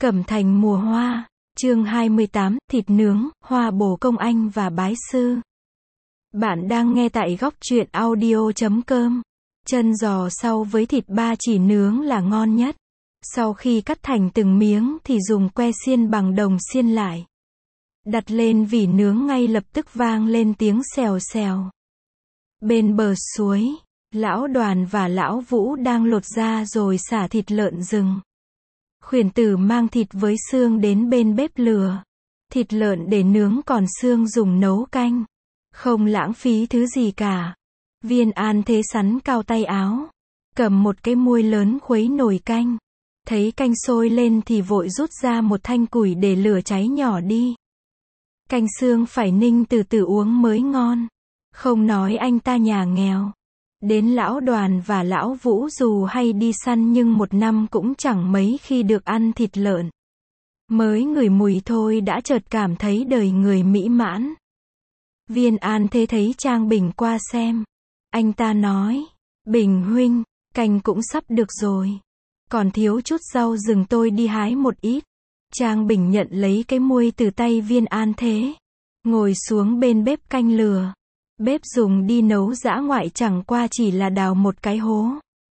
Cẩm Thành mùa hoa, chương 28, thịt nướng, hoa bồ công anh và bái sư. Bạn đang nghe tại góc truyện audio.com. Chân giò sau với thịt ba chỉ nướng là ngon nhất. Sau khi cắt thành từng miếng thì dùng que xiên bằng đồng xiên lại. Đặt lên vỉ nướng ngay lập tức vang lên tiếng xèo xèo. Bên bờ suối, lão Đoàn và lão Vũ đang lột da rồi xả thịt lợn rừng. Khuyển Tử mang thịt với xương đến bên bếp lửa. Thịt lợn để nướng còn xương dùng nấu canh. Không lãng phí thứ gì cả. Viên An Thế sắn cao tay áo. Cầm một cái muôi lớn khuấy nồi canh. Thấy canh sôi lên thì vội rút ra một thanh củi để lửa cháy nhỏ đi. Canh xương phải ninh từ từ uống mới ngon. Không nói anh ta nhà nghèo. Đến lão Đoàn và lão Vũ dù hay đi săn nhưng một năm cũng chẳng mấy khi được ăn thịt lợn. Mới ngửi mùi thôi đã chợt cảm thấy đời người mỹ mãn. Viên An Thế thấy Trang Bình qua xem. Anh ta nói, Bình huynh, canh cũng sắp được rồi. Còn thiếu chút rau rừng tôi đi hái một ít. Trang Bình nhận lấy cái muôi từ tay Viên An Thế. Ngồi xuống bên bếp canh lửa. Bếp dùng đi nấu dã ngoại chẳng qua chỉ là đào một cái hố.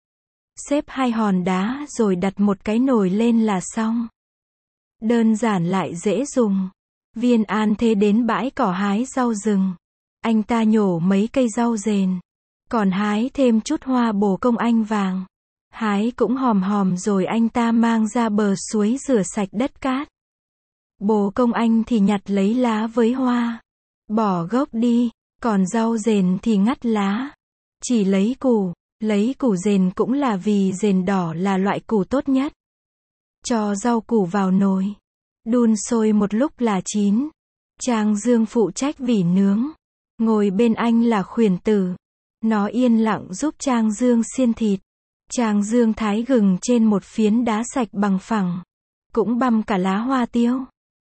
Xếp hai hòn đá rồi đặt một cái nồi lên là xong. Đơn giản lại dễ dùng. Viên An Thế đến bãi cỏ hái rau rừng. Anh ta nhổ mấy cây rau dền. Còn hái thêm chút hoa bồ công anh vàng. Hái cũng hòm hòm rồi anh ta mang ra bờ suối rửa sạch đất cát. Bồ công anh thì nhặt lấy lá với hoa. Bỏ gốc đi. Còn rau dền thì ngắt lá. Chỉ lấy củ dền cũng là vì dền đỏ là loại củ tốt nhất. Cho rau củ vào nồi. Đun sôi một lúc là chín. Trang Dương phụ trách vỉ nướng. Ngồi bên anh là Khuyển Tử. Nó yên lặng giúp Trang Dương xiên thịt. Trang Dương thái gừng trên một phiến đá sạch bằng phẳng. Cũng băm cả lá hoa tiêu.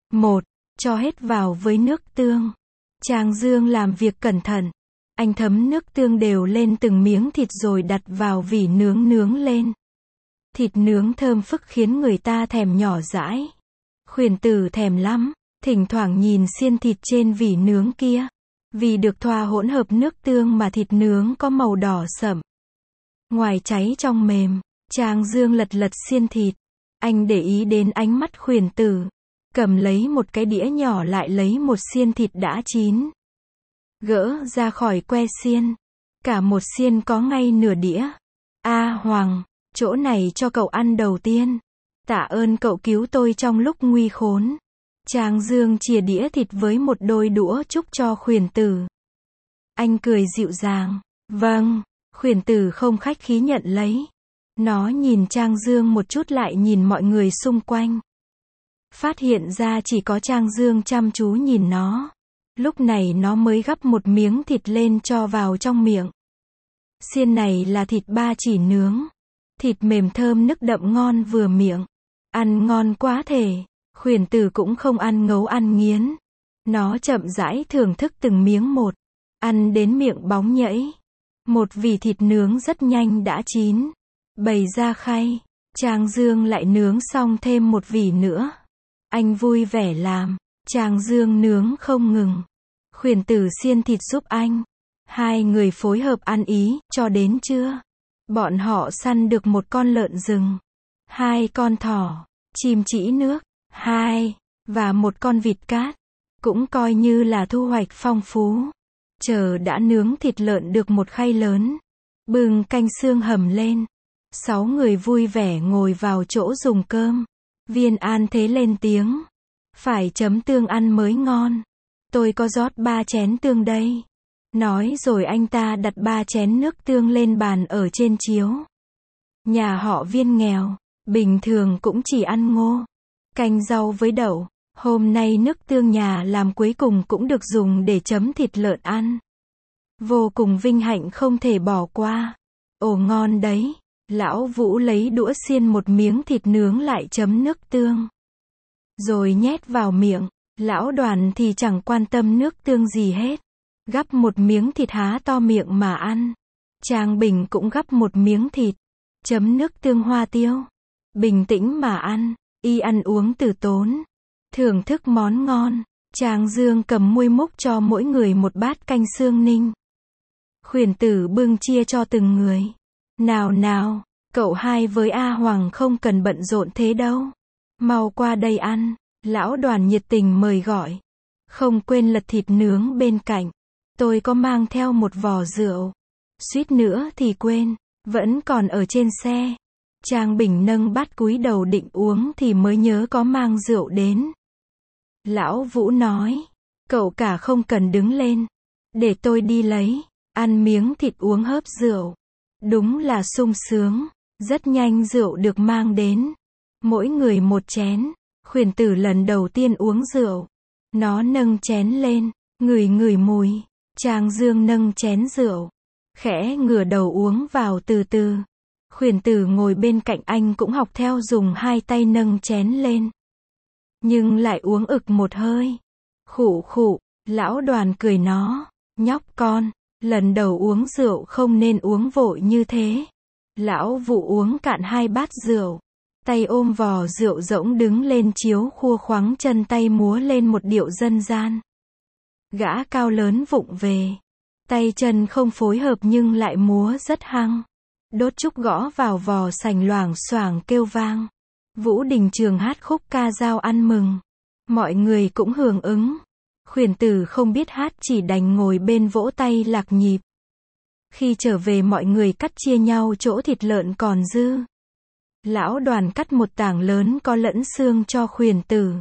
Cho hết vào với nước tương. Trang Dương làm việc cẩn thận. Anh thấm nước tương đều lên từng miếng thịt rồi đặt vào vỉ nướng lên. Thịt nướng thơm phức khiến người ta thèm nhỏ dãi. Khuyển Tử thèm lắm, thỉnh thoảng nhìn xiên thịt trên vỉ nướng kia. Vì được thoa hỗn hợp nước tương mà thịt nướng có màu đỏ sẫm. Ngoài cháy trong mềm, Trang Dương lật xiên thịt. Anh để ý đến ánh mắt Khuyển Tử. Cầm lấy một cái đĩa nhỏ lại lấy một xiên thịt đã chín. Gỡ ra khỏi que xiên. Cả một xiên có ngay nửa đĩa. Hoàng, chỗ này cho cậu ăn đầu tiên. Tạ ơn cậu cứu tôi trong lúc nguy khốn. Trang Dương chìa đĩa thịt với một đôi đũa chúc cho Khuyển Tử. Anh cười dịu dàng. Vâng, Khuyển Tử không khách khí nhận lấy. Nó nhìn Trang Dương một chút lại nhìn mọi người xung quanh. Phát hiện ra chỉ có Trang Dương chăm chú nhìn nó. Lúc này nó mới gắp một miếng thịt lên cho vào trong miệng. Xiên này là thịt ba chỉ nướng. Thịt mềm thơm nức đậm ngon vừa miệng. Ăn ngon quá thể. Khuyển Tử cũng không ăn ngấu ăn nghiến. Nó chậm rãi thưởng thức từng miếng một. Ăn đến miệng bóng nhẫy. Một vỉ thịt nướng rất nhanh đã chín. Bày ra khay. Trang Dương lại nướng xong thêm một vỉ nữa. Anh vui vẻ làm. Trang Dương nướng không ngừng. Khuyển Tử xiên thịt giúp anh. Hai người phối hợp ăn ý, cho đến trưa. Bọn họ săn được một con lợn rừng. 2 con thỏ. Chim trĩ nước. 2. Và một con vịt cát. Cũng coi như là thu hoạch phong phú. Chờ đã nướng thịt lợn được một khay lớn. Bưng canh xương hầm lên. 6 người vui vẻ ngồi vào chỗ dùng cơm. Viên An Thế lên tiếng. Phải chấm tương ăn mới ngon. Tôi có rót 3 chén tương đây. Nói rồi anh ta đặt 3 chén nước tương lên bàn ở trên chiếu. Nhà họ Viên nghèo. Bình thường cũng chỉ ăn ngô. Canh rau với đậu. Hôm nay nước tương nhà làm cuối cùng cũng được dùng để chấm thịt lợn ăn. Vô cùng vinh hạnh không thể bỏ qua. Ồ ngon đấy. Lão Vũ lấy đũa xiên một miếng thịt nướng lại chấm nước tương. Rồi nhét vào miệng. Lão Đoàn thì chẳng quan tâm nước tương gì hết. Gắp một miếng thịt há to miệng mà ăn. Trang Bình cũng gắp một miếng thịt. Chấm nước tương hoa tiêu. Bình tĩnh mà ăn. y ăn uống từ tốn, thưởng thức món ngon. Trang Dương cầm muôi múc cho mỗi người một bát canh xương ninh. Khuyển Tử bưng chia cho từng người. Nào nào, cậu hai với A Hoàng không cần bận rộn thế đâu. Mau qua đây ăn. Lão Đoàn nhiệt tình mời gọi. Không quên lật thịt nướng bên cạnh. Tôi có mang theo một vò rượu. Suýt nữa thì quên, vẫn còn ở trên xe. Trang Bình nâng bát cúi đầu định uống thì mới nhớ có mang rượu đến. Lão Vũ nói, cậu cả không cần đứng lên. Để tôi đi lấy. Ăn miếng thịt uống hớp rượu. Đúng là sung sướng. Rất nhanh rượu được mang đến. Mỗi người một chén. Khuyển Tử lần đầu tiên uống rượu. Nó nâng chén lên, ngửi ngửi mùi. Trang Dương nâng chén rượu. Khẽ ngửa đầu uống vào từ từ. Khuyển Tử ngồi bên cạnh anh cũng học theo dùng hai tay nâng chén lên. Nhưng lại uống ực một hơi. Khụ khụ, Lão Đoàn cười nó. Nhóc con, lần đầu uống rượu không nên uống vội như thế. Lão Vũ uống cạn hai bát rượu. Tay ôm vò rượu rỗng đứng lên chiếu khua khoắng chân tay múa lên một điệu dân gian. Gã cao lớn vụng về. Tay chân không phối hợp nhưng lại múa rất hăng. Đốt trúc gõ vào vò sành loảng xoảng kêu vang. Vũ Đình Trường hát khúc ca dao ăn mừng. Mọi người cũng hưởng ứng. Khuyển Tử không biết hát chỉ đành ngồi bên vỗ tay lạc nhịp. Khi trở về mọi người cắt chia nhau chỗ thịt lợn còn dư. Lão Đoàn cắt một tảng lớn có lẫn xương cho Khuyển Tử.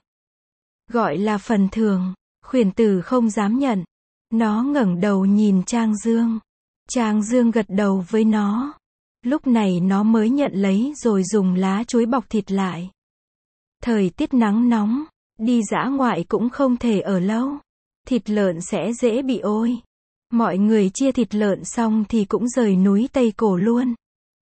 Gọi là phần thưởng. Khuyển Tử không dám nhận. Nó ngẩng đầu nhìn Trang Dương. Trang Dương gật đầu với nó. Lúc này nó mới nhận lấy rồi dùng lá chuối bọc thịt lại. Thời tiết nắng nóng, đi dã ngoại cũng không thể ở lâu. Thịt lợn sẽ dễ bị ôi. Mọi người chia thịt lợn xong thì cũng rời núi Tây Cổ luôn.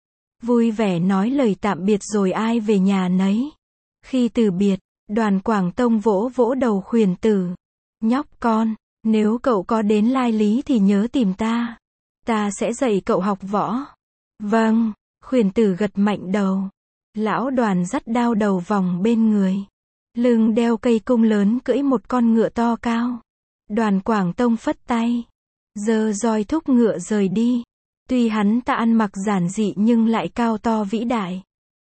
Vui vẻ nói lời tạm biệt rồi ai về nhà nấy. Khi từ biệt, Đoàn Quảng Tông vỗ vỗ đầu Khuyển Tử. Nhóc con, nếu cậu có đến Lai Lý thì nhớ tìm ta. Ta sẽ dạy cậu học võ. Vâng, Khuyển Tử gật mạnh đầu. Lão Đoàn dắt đao đầu vòng bên người. Lưng đeo cây cung lớn cưỡi một con ngựa to cao. Đoàn Quảng Tông phất tay. Giơ roi thúc ngựa rời đi. Tuy hắn ta ăn mặc giản dị nhưng lại cao to vĩ đại.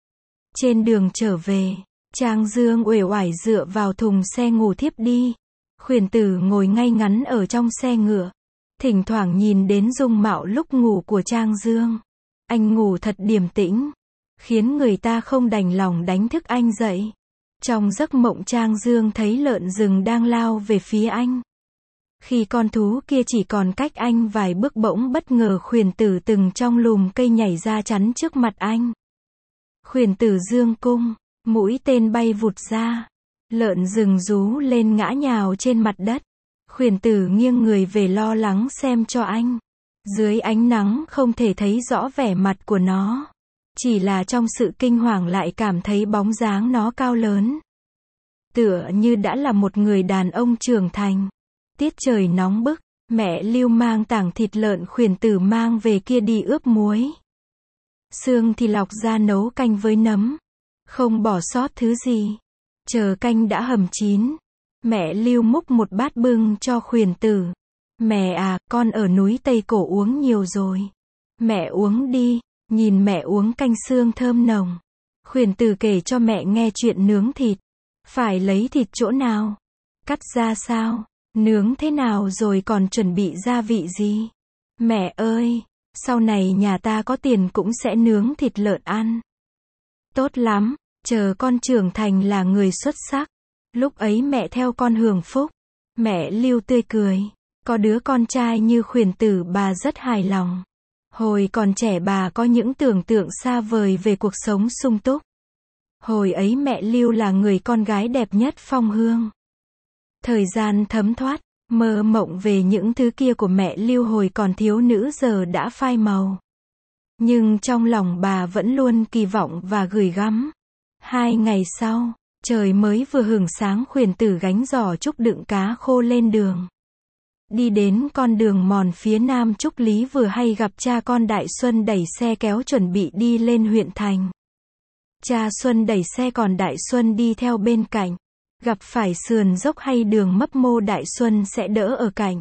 Trên đường trở về, Trang Dương uể oải dựa vào thùng xe ngủ thiếp đi. Khuyển Tử ngồi ngay ngắn ở trong xe ngựa. Thỉnh thoảng nhìn đến dung mạo lúc ngủ của Trang Dương. Anh ngủ thật điềm tĩnh. Khiến người ta không đành lòng đánh thức anh dậy. Trong giấc mộng Trang Dương thấy lợn rừng đang lao về phía anh. Khi con thú kia chỉ còn cách anh vài bước bỗng bất ngờ Khuyển Tử từng trong lùm cây nhảy ra chắn trước mặt anh. Khuyển Tử dương cung, mũi tên bay vụt ra. Lợn rừng rú lên ngã nhào trên mặt đất. Khuyển Tử nghiêng người về lo lắng xem cho anh. Dưới ánh nắng không thể thấy rõ vẻ mặt của nó. Chỉ là trong sự kinh hoàng lại cảm thấy bóng dáng nó cao lớn. Tựa như đã là một người đàn ông trưởng thành. Tiết trời nóng bức, mẹ Lưu mang tảng thịt lợn Khuyển Tử mang về kia đi ướp muối. Xương thì lọc ra nấu canh với nấm. Không bỏ sót thứ gì. Chờ canh đã hầm chín. Mẹ Lưu múc một bát bưng cho Khuyển Tử. Mẹ à, con ở núi Tây Cổ uống nhiều rồi. Mẹ uống đi. Nhìn mẹ uống canh xương thơm nồng. Khuyển Tử kể cho mẹ nghe chuyện nướng thịt. Phải lấy thịt chỗ nào? Cắt ra sao? Nướng thế nào rồi còn chuẩn bị gia vị gì? Mẹ ơi, sau này nhà ta có tiền cũng sẽ nướng thịt lợn ăn. Tốt lắm, chờ con trưởng thành là người xuất sắc. Lúc ấy mẹ theo con hưởng phúc. Mẹ Lưu tươi cười. Có đứa con trai như Khuyển Tử bà rất hài lòng. Hồi còn trẻ bà có những tưởng tượng xa vời về cuộc sống sung túc. Hồi ấy mẹ Lưu là người con gái đẹp nhất Phong Hương. Thời gian thấm thoát, mơ mộng về những thứ kia của mẹ Lưu hồi còn thiếu nữ giờ đã phai màu. Nhưng trong lòng bà vẫn luôn kỳ vọng và gửi gắm. 2 ngày sau, trời mới vừa hửng sáng Khuyển Tử gánh giỏ trúc đựng cá khô lên đường. Đi đến con đường mòn phía nam Trúc Lý vừa hay gặp cha con Đại Xuân đẩy xe kéo chuẩn bị đi lên huyện thành. Cha Xuân đẩy xe còn Đại Xuân đi theo bên cạnh. Gặp phải sườn dốc hay đường mấp mô Đại Xuân sẽ đỡ ở cạnh.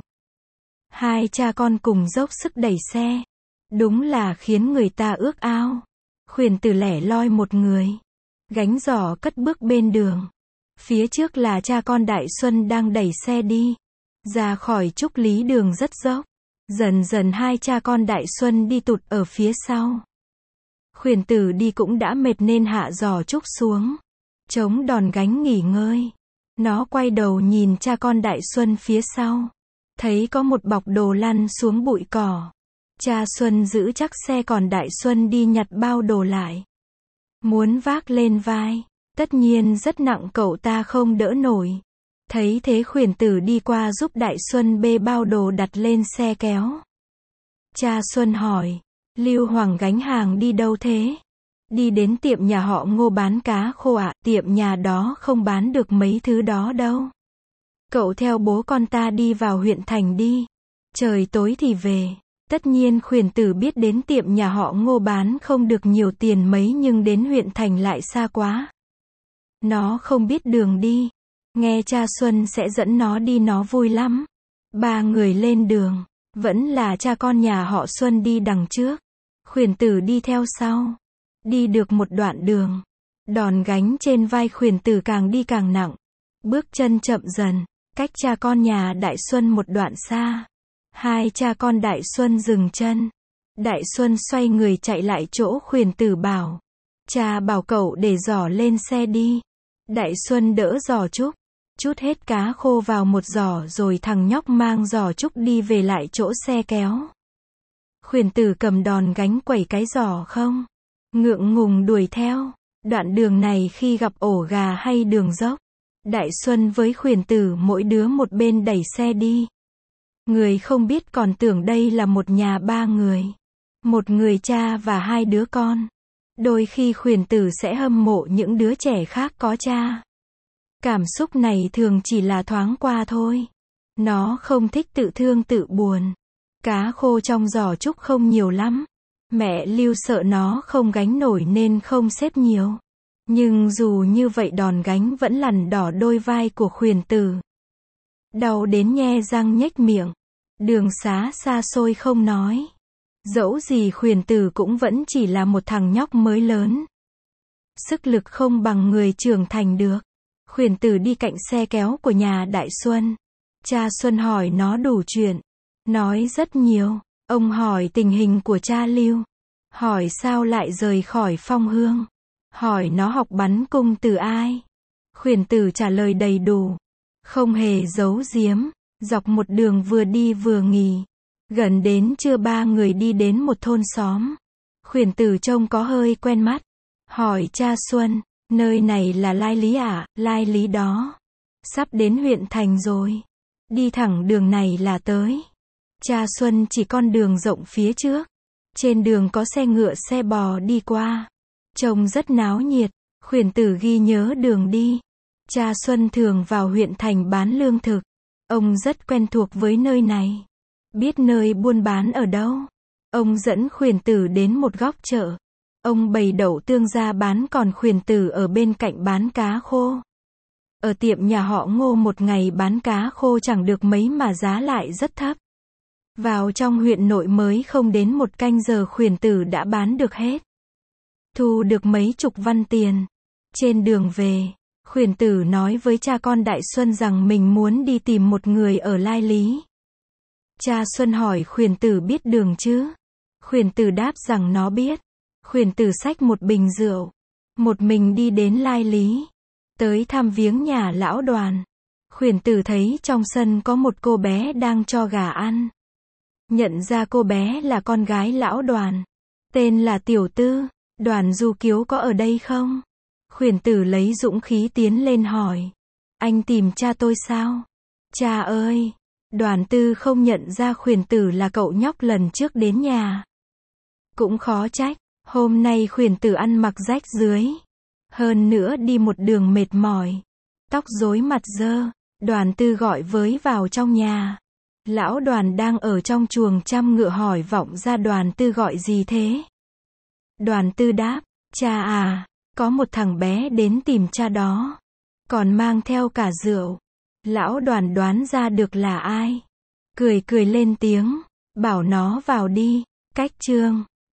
Hai cha con cùng dốc sức đẩy xe. Đúng là khiến người ta ước ao. Khuyển Tử lẻ loi một người. Gánh giỏ cất bước bên đường. Phía trước là cha con Đại Xuân đang đẩy xe đi. Ra khỏi Trúc Lý đường rất dốc. Dần dần hai cha con Đại Xuân đi tụt ở phía sau. Khuyển Tử đi cũng đã mệt nên hạ giỏ trúc xuống. Chống đòn gánh nghỉ ngơi. Nó quay đầu nhìn cha con Đại Xuân phía sau. Thấy có một bọc đồ lăn xuống bụi cỏ. Cha Xuân giữ chắc xe còn Đại Xuân đi nhặt bao đồ lại. Muốn vác lên vai. Tất nhiên rất nặng cậu ta không đỡ nổi. Thấy thế Khuyển Tử đi qua giúp Đại Xuân bê bao đồ đặt lên xe kéo. Cha Xuân hỏi. Lưu Hoàng gánh hàng đi đâu thế? Đi đến tiệm nhà họ Ngô bán cá khô ạ, tiệm nhà đó không bán được mấy thứ đó đâu. Cậu theo bố con ta đi vào huyện thành đi. Trời tối thì về. Tất nhiên Khuyển Tử biết đến tiệm nhà họ Ngô bán không được nhiều tiền mấy nhưng đến huyện thành lại xa quá. Nó không biết đường đi. Nghe cha Xuân sẽ dẫn nó đi nó vui lắm. Ba người lên đường. Vẫn là cha con nhà họ Xuân đi đằng trước. Khuyển Tử đi theo sau. Đi được một đoạn đường. Đòn gánh trên vai Khuyển Tử càng đi càng nặng. Bước chân chậm dần. Cách cha con nhà Đại Xuân một đoạn xa. Hai cha con Đại Xuân dừng chân. Đại Xuân xoay người chạy lại chỗ Khuyển Tử bảo. Cha bảo cậu để giỏ lên xe đi. Đại Xuân đỡ giỏ trúc. Chút hết cá khô vào một giỏ rồi thằng nhóc mang giỏ trúc đi về lại chỗ xe kéo. Khuyển Tử cầm đòn gánh quẩy cái giỏ không. Ngượng ngùng đuổi theo. Đoạn đường này khi gặp ổ gà hay đường dốc. Đại Xuân với Khuyển Tử mỗi đứa một bên đẩy xe đi. Người không biết còn tưởng đây là một nhà ba người. Một người cha và hai đứa con. Đôi khi Khuyển Tử sẽ hâm mộ những đứa trẻ khác có cha. Cảm xúc này thường chỉ là thoáng qua thôi. Nó không thích tự thương tự buồn. Cá khô trong giỏ trúc không nhiều lắm. Mẹ Lưu sợ nó không gánh nổi nên không xếp nhiều. Nhưng dù như vậy đòn gánh vẫn lằn đỏ đôi vai của Khuyển Tử. Đau đến nhe răng nhếch miệng. Đường xá xa xôi không nói. Dẫu gì Khuyển Tử cũng vẫn chỉ là một thằng nhóc mới lớn. Sức lực không bằng người trưởng thành được. Khuyển Tử đi cạnh xe kéo của nhà Đại Xuân. Cha Xuân hỏi nó đủ chuyện. Nói rất nhiều. Ông hỏi tình hình của cha Lưu. Hỏi sao lại rời khỏi Phong Hương. Hỏi nó học bắn cung từ ai. Khuyển Tử trả lời đầy đủ. Không hề giấu giếm. Dọc một đường vừa đi vừa nghỉ. Gần đến trưa ba người đi đến một thôn xóm. Khuyển Tử trông có hơi quen mắt. Hỏi cha Xuân. Nơi này là Lai Lý à? Lai Lý đó. Sắp đến huyện thành rồi. Đi thẳng đường này là tới. Cha Xuân chỉ con đường rộng phía trước. Trên đường có xe ngựa xe bò đi qua. Trông rất náo nhiệt. Khuyển Tử ghi nhớ đường đi. Cha Xuân thường vào huyện thành bán lương thực. Ông rất quen thuộc với nơi này. Biết nơi buôn bán ở đâu. Ông dẫn Khuyển Tử đến một góc chợ. Ông bày đậu tương ra bán còn Khuyển Tử ở bên cạnh bán cá khô. Ở tiệm nhà họ Ngô một ngày bán cá khô chẳng được mấy mà giá lại rất thấp. Vào trong huyện nội mới không đến một canh giờ Khuyển Tử đã bán được hết. Thu được mấy chục văn tiền. Trên đường về, Khuyển Tử nói với cha con Đại Xuân rằng mình muốn đi tìm một người ở Lai Lý. Cha Xuân hỏi Khuyển Tử biết đường chứ? Khuyển Tử đáp rằng nó biết. Khuyển Tử xách một bình rượu. Một mình đi đến Lai Lý. Tới thăm viếng nhà lão Đoàn. Khuyển Tử thấy trong sân có một cô bé đang cho gà ăn. Nhận ra cô bé là con gái lão Đoàn. Tên là Tiểu Tư. Đoàn Du Kiếu có ở đây không? Khuyển Tử lấy dũng khí tiến lên hỏi. Anh tìm cha tôi sao? Cha ơi! Đoàn Tư không nhận ra Khuyển Tử là cậu nhóc lần trước đến nhà. Cũng khó trách. Hôm nay Khuyển Tử ăn mặc rách rưới. Hơn nữa đi một đường mệt mỏi. Tóc rối mặt dơ. Đoàn Tư gọi với vào trong nhà. Lão Đoàn đang ở trong chuồng chăm ngựa hỏi vọng ra Đoàn Tư gọi gì thế? Đoàn Tư đáp. Cha à. Có một thằng bé đến tìm cha đó. Còn mang theo cả rượu. Lão Đoàn đoán ra được là ai. Cười cười lên tiếng. Bảo nó vào đi. Cách chương